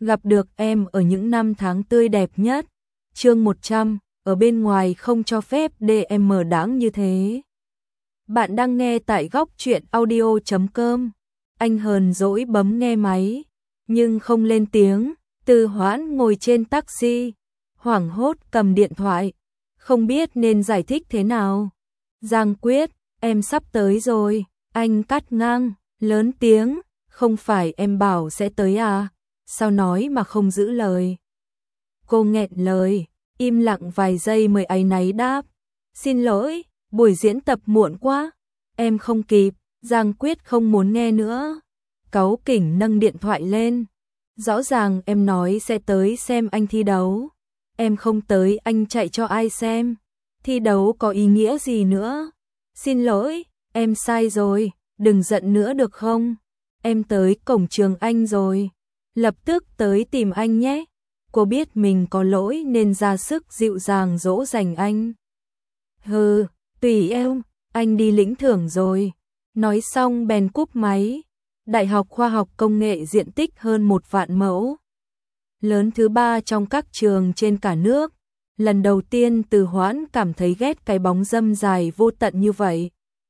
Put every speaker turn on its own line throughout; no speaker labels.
gặp được em ở những năm tháng tươi đẹp nhất. Chương 100, ở bên ngoài không cho phép DM đáng như thế. Bạn đang nghe tại góc truyện audio.com. Anh hờn dỗi bấm nghe máy, nhưng không lên tiếng. Từ Hoãn ngồi trên taxi, hoảng hốt cầm điện thoại, không biết nên giải thích thế nào. Giang Quyết, em sắp tới rồi. Anh cắt ngang, lớn tiếng, không phải em bảo sẽ tới à? Sao nói mà không giữ lời? Cô nghẹn lời, im lặng vài giây mới áy náy đáp. Xin lỗi, buổi diễn tập muộn quá, em không kịp. Giang Quyết không muốn nghe nữa, cáu kỉnh nâng điện thoại lên. Rõ ràng em nói sẽ tới xem anh thi đấu. Em không tới anh chạy cho ai xem? Thi đấu có ý nghĩa gì nữa? Xin lỗi, em sai rồi, đừng giận nữa được không? Em tới cổng trường anh rồi, lập tức tới tìm anh nhé. Cô biết mình có lỗi nên ra sức dịu dàng dỗ dành anh. Hừ, tùy em, anh đi lĩnh thưởng rồi. Nói xong bèn cúp máy. Đại học Khoa học Công nghệ diện tích hơn 1 vạn mẫu. Lớn thứ 3 trong các trường trên cả nước. Lần đầu tiên Từ Hoãn cảm thấy ghét cái bóng râm dài vô tận như vậy.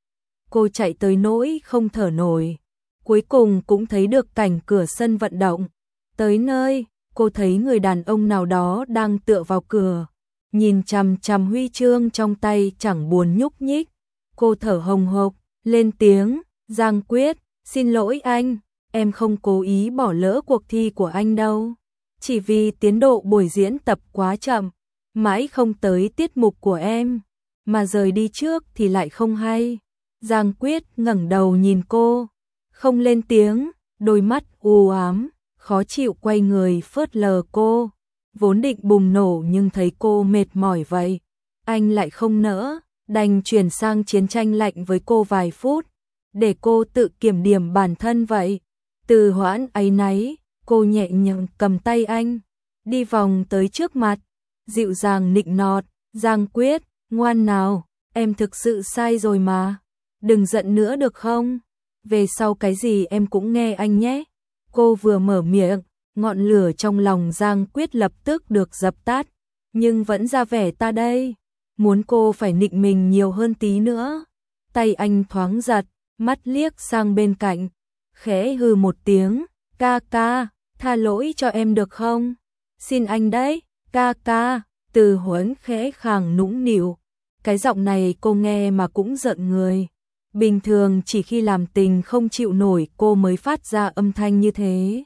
Cô chạy tới nỗi không thở nổi. Cuối cùng cũng thấy được cảnh cửa sân vận động. Tới nơi, cô thấy người đàn ông nào đó đang tựa vào cửa, nhìn chằm chằm huy chương trong tay chẳng buồn nhúc nhích. Cô thở hồng hộc, lên tiếng, Giang Quyết, xin lỗi anh, em không cố ý bỏ lỡ cuộc thi của anh đâu. Chỉ vì tiến độ buổi diễn tập quá chậm, mãi không tới tiết mục của em, mà rời đi trước thì lại không hay. Giang Quyết ngẩng đầu nhìn cô, không lên tiếng, đôi mắt u ám, khó chịu quay người phớt lờ cô. Vốn định bùng nổ nhưng thấy cô mệt mỏi vậy, anh lại không nỡ, đành chuyển sang chiến tranh lạnh với cô vài phút, để cô tự kiểm điểm bản thân vậy. Từ Hoãn áy náy, cô nhẹ nhàng cầm tay anh, đi vòng tới trước mặt, dịu dàng nịnh nọt, Giang Quyết, ngoan nào, em thực sự sai rồi mà, đừng giận nữa được không? Về sau cái gì em cũng nghe anh nhé. Cô vừa mở miệng, ngọn lửa trong lòng Giang Quyết lập tức được dập tắt, nhưng vẫn ra vẻ ta đây, muốn cô phải nịnh mình nhiều hơn tí nữa. Tay anh thoáng giật, mắt liếc sang bên cạnh, khẽ hừ một tiếng, ca ca, tha lỗi cho em được không? Xin anh đấy, ca ca. Từ Hoãn khẽ khàng nũng nịu, cái giọng này cô nghe mà cũng giận người. Bình thường chỉ khi làm tình không chịu nổi cô mới phát ra âm thanh như thế.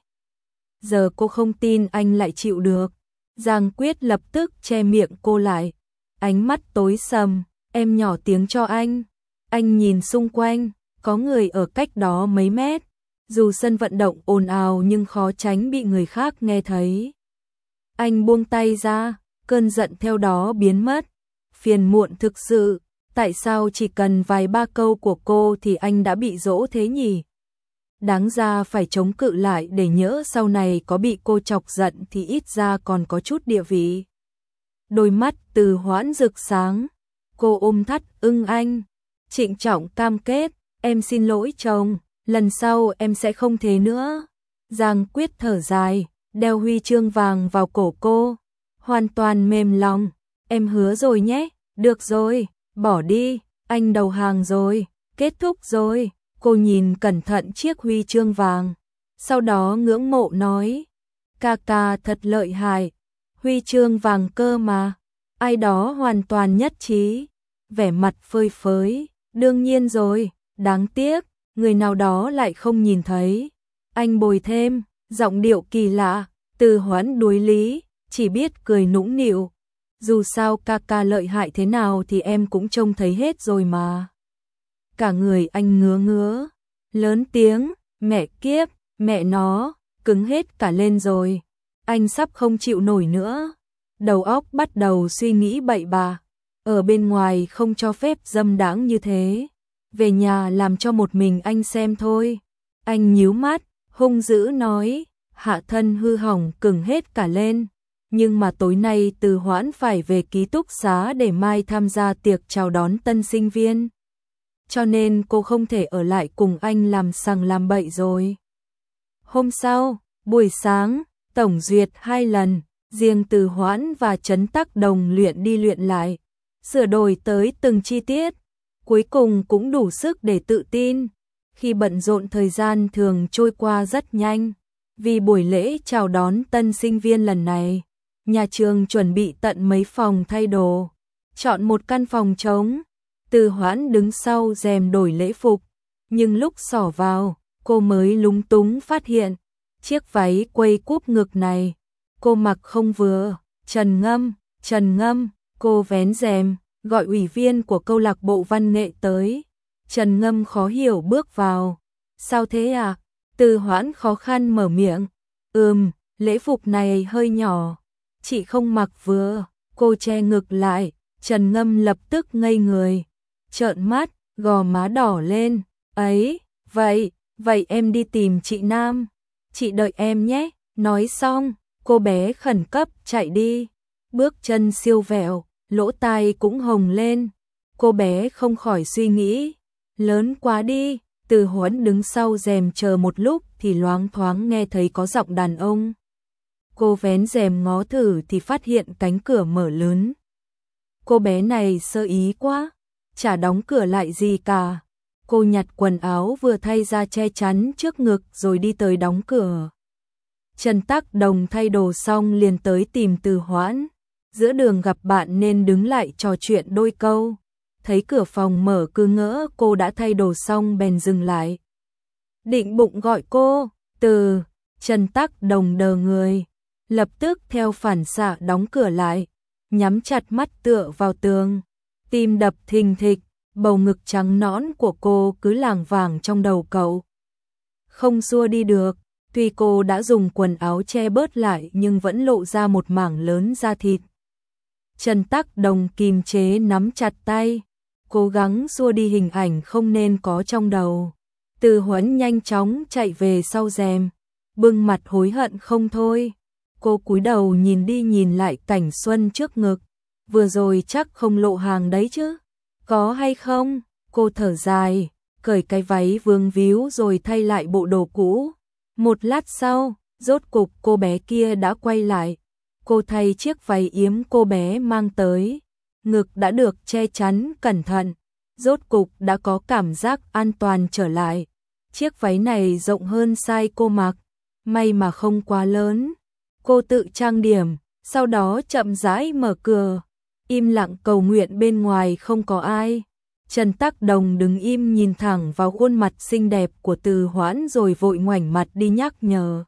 Giờ cô không tin anh lại chịu được. Giang Quyết lập tức che miệng cô lại, ánh mắt tối sầm, em nhỏ tiếng cho anh. Anh nhìn xung quanh, có người ở cách đó mấy mét. Dù sân vận động ồn ào nhưng khó tránh bị người khác nghe thấy. Anh buông tay ra, cơn giận theo đó biến mất. Phiền muộn thực sự, tại sao chỉ cần vài ba câu của cô thì anh đã bị dỗ thế nhỉ? Đáng ra phải chống cự lại để nhỡ sau này có bị cô chọc giận thì ít ra còn có chút địa vị. Đôi mắt Từ Hoãn rực sáng, cô ôm thắt ưng anh, trịnh trọng cam kết, em xin lỗi chồng, lần sau em sẽ không thế nữa. Giang Quyết thở dài, đeo huy chương vàng vào cổ cô, hoàn toàn mềm lòng, em hứa rồi nhé, được rồi, bỏ đi, anh đầu hàng rồi, kết thúc rồi. Cô nhìn cẩn thận chiếc huy chương vàng, sau đó ngưỡng mộ nói, ca ca thật lợi hại, huy chương vàng cơ mà. Ai đó hoàn toàn nhất trí, vẻ mặt phơi phới, đương nhiên rồi, đáng tiếc, người nào đó lại không nhìn thấy. Anh bồi thêm, giọng điệu kỳ lạ. Từ Hoãn đuối lý, chỉ biết cười nũng nịu. Dù sao ca ca lợi hại thế nào thì em cũng trông thấy hết rồi mà. Cả người anh ngứa ngứa, lớn tiếng, mẹ kiếp, mẹ nó, cứng hết cả lên rồi. Anh sắp không chịu nổi nữa. Đầu óc bắt đầu suy nghĩ bậy bạ. Ở bên ngoài không cho phép dâm đãng như thế. Về nhà làm cho một mình anh xem thôi. Anh nhíu mắt, hung dữ nói, hạ thân hư hỏng cứng hết cả lên. Nhưng mà tối nay Từ Hoãn phải về ký túc xá để mai tham gia tiệc chào đón tân sinh viên. Cho nên cô không thể ở lại cùng anh làm sằng làm bậy rồi. Hôm sau, buổi sáng, tổng duyệt 2 lần, riêng Từ Hoãn và Trấn Tắc Đồng luyện đi luyện lại, sửa đổi tới từng chi tiết, cuối cùng cũng đủ sức để tự tin. Khi bận rộn thời gian thường trôi qua rất nhanh, vì buổi lễ chào đón tân sinh viên lần này, nhà trường chuẩn bị tận mấy phòng thay đồ, chọn một căn phòng trống. Từ Hoãn đứng sau rèm đổi lễ phục, nhưng lúc xỏ vào, cô mới lúng túng phát hiện, chiếc váy quây cúp ngực này, cô mặc không vừa. Trần Ngâm, cô vén rèm, gọi ủy viên của câu lạc bộ văn nghệ tới. Trần Ngâm khó hiểu bước vào. Sao thế à? Từ Hoãn khó khăn mở miệng. Lễ phục này hơi nhỏ, chị không mặc vừa. Cô che ngực lại, Trần Ngâm lập tức ngây người, trợn mắt, gò má đỏ lên. Ấy, vậy em đi tìm chị Nam, chị đợi em nhé. Nói xong, cô bé khẩn cấp chạy đi, bước chân siêu vẹo, lỗ tai cũng hồng lên. Cô bé không khỏi suy nghĩ, lớn quá đi. Từ Hoãn đứng sau rèm chờ một lúc thì loáng thoáng nghe thấy có giọng đàn ông. Cô vén rèm ngó thử thì phát hiện cánh cửa mở lớn. Cô bé này sơ ý quá, chả đóng cửa lại gì cả. Cô nhặt quần áo vừa thay ra che chắn trước ngực rồi đi tới đóng cửa. Trần Tắc Đồng thay đồ xong liền tới tìm Từ Hoãn. Giữa đường gặp bạn nên đứng lại trò chuyện đôi câu. Thấy cửa phòng mở cứ ngỡ cô đã thay đồ xong bèn dừng lại. Định bụng gọi cô, Trần Tắc Đồng đờ người, lập tức theo phản xạ đóng cửa lại, nhắm chặt mắt tựa vào tường, tim đập thình thịch, bầu ngực trắng nõn của cô cứ lảng vảng trong đầu cậu. Không xua đi được, tuy cô đã dùng quần áo che bớt lại nhưng vẫn lộ ra một mảng lớn da thịt. Trần Tắc Đồng kìm chế nắm chặt tay, cố gắng xua đi hình ảnh không nên có trong đầu. Từ Hoãn nhanh chóng chạy về sau rèm, bưng mặt hối hận không thôi. Cô cúi đầu nhìn đi nhìn lại cảnh xuân trước ngực, vừa rồi chắc không lộ hàng đấy chứ. Có hay không? Cô thở dài, cởi cái váy vương víu rồi thay lại bộ đồ cũ. Một lát sau, rốt cục cô bé kia đã quay lại. Cô thay chiếc váy yếm cô bé mang tới, ngực đã được che chắn cẩn thận, rốt cục đã có cảm giác an toàn trở lại. Chiếc váy này rộng hơn size cô mặc, may mà không quá lớn. Cô tự trang điểm, sau đó chậm rãi mở cửa, im lặng cầu nguyện bên ngoài không có ai. Trần Tắc Đồng đứng im nhìn thẳng vào khuôn mặt xinh đẹp của Từ Hoãn rồi vội ngoảnh mặt đi nhắc nhở.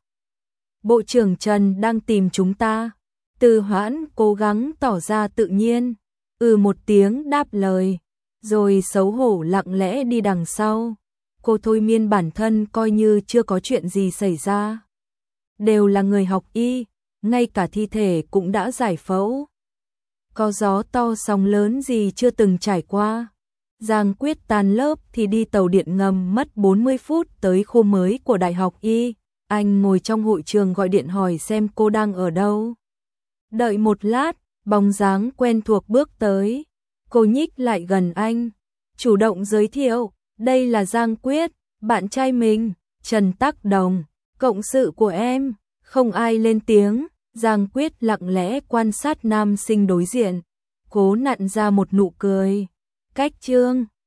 Bộ trưởng Trần đang tìm chúng ta. Từ Hoãn cố gắng tỏ ra tự nhiên, một tiếng đáp lời, rồi xấu hổ lặng lẽ đi đằng sau. Cô thôi miên bản thân coi như chưa có chuyện gì xảy ra. Đều là người học y, ngay cả thi thể cũng đã giải phẫu. Có gió to sóng lớn gì chưa từng trải qua. Giang Quyết tan lớp thì đi tàu điện ngầm mất 40 phút tới khu mới của Đại học Y. Anh ngồi trong hội trường gọi điện hỏi xem cô đang ở đâu. Đợi một lát, bóng dáng quen thuộc bước tới. Cô nhích lại gần anh, chủ động giới thiệu, đây là Giang Quyết, bạn trai mình, Trần Tắc Đồng, cộng sự của em. Không ai lên tiếng, Giang Quyết lặng lẽ quan sát nam sinh đối diện, cố nặn ra một nụ cười. Cách chương